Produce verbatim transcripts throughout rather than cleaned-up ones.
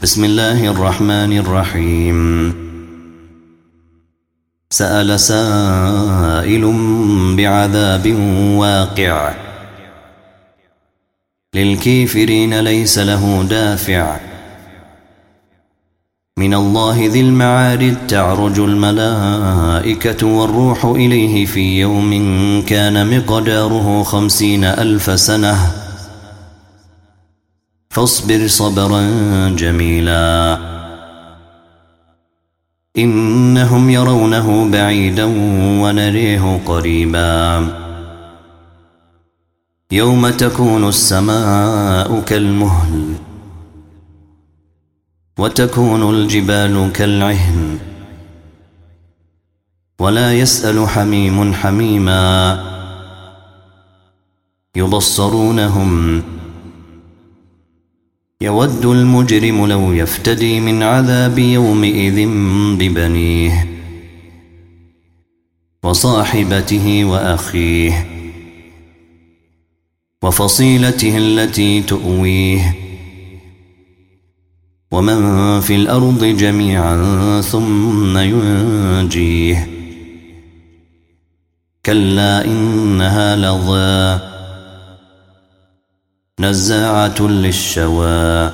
بسم الله الرحمن الرحيم. سأل سائل بعذاب واقع للكافرين ليس له دافع من الله ذي المعارج تعرج الملائكة والروح إليه في يوم كان مقداره خمسين ألف سنة فاصبر صبرا جميلا إنهم يرونه بعيدا ونريه قريبا يوم تكون السماء كالمهل وتكون الجبال كالعهن ولا يسأل حميم حميما يبصرونهم يود المجرم لو يفتدي من عذاب يومئذ ببنيه وصاحبته وأخيه وفصيلته التي تؤويه ومن في الأرض جميعا ثم ينجيه كلا إنها لظى نزاعة للشوى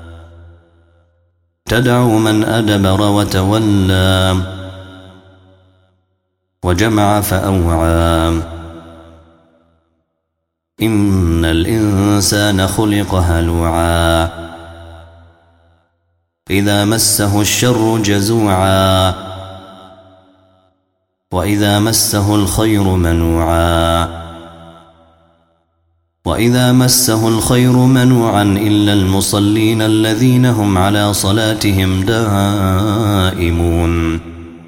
تدعو من أدبر وتولى وجمع فأوعى إن الإنسان خلق هلوعا إذا مسه الشر جزوعا وإذا مسه الخير منوعا وإذا مسه الخير منوعا إلا المصلين الذين هم على صلاتهم دائمون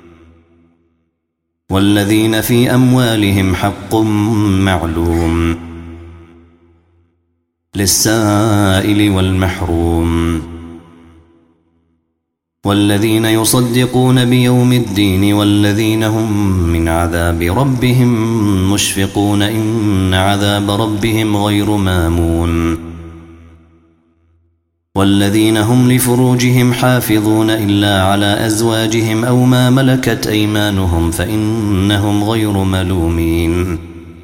والذين في أموالهم حق معلوم للسائل والمحروم والذين يصدقون بيوم الدين والذين هم من عذاب ربهم مشفقون إن عذاب ربهم غير مامون والذين هم لفروجهم حافظون إلا على أزواجهم أو ما ملكت أيمانهم فإنهم غير ملومين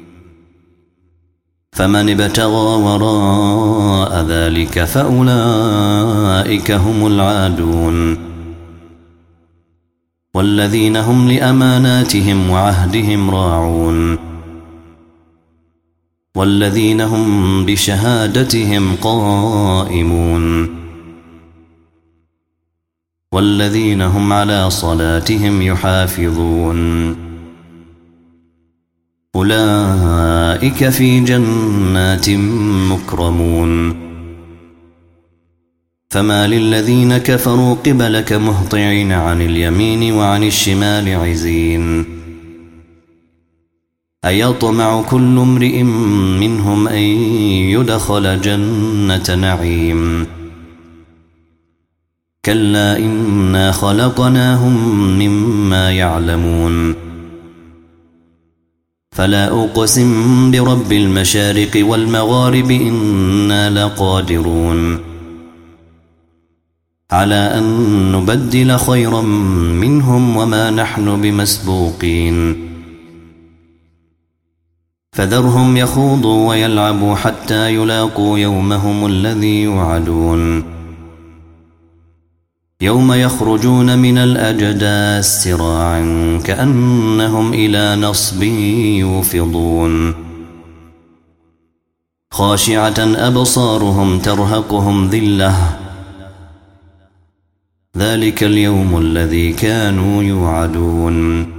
فمن ابتغى وراء ذلك فأولئك هم العادون والذين هم لأماناتهم وعهدهم راعون والذين هم بشهادتهم قائمون والذين هم على صلاتهم يحافظون أولئك في جنات مكرمون فما للذين كفروا قبلك مهطعين عن اليمين وعن الشمال عزين أيطمع كل امرئ منهم أن يدخل جنة نعيم كلا إنا خلقناهم مما يعلمون فلا أقسم برب المشارق والمغارب إنا لقادرون على أن نبدل خيرا منهم وما نحن بمسبوقين فذرهم يخوضوا ويلعبوا حتى يلاقوا يومهم الذي يوعدون يوم يخرجون من الأجداث سراعا كأنهم إلى نصب يوفضون خاشعة أبصارهم ترهقهم ذلة ذلك اليوم الذي كانوا يوعدون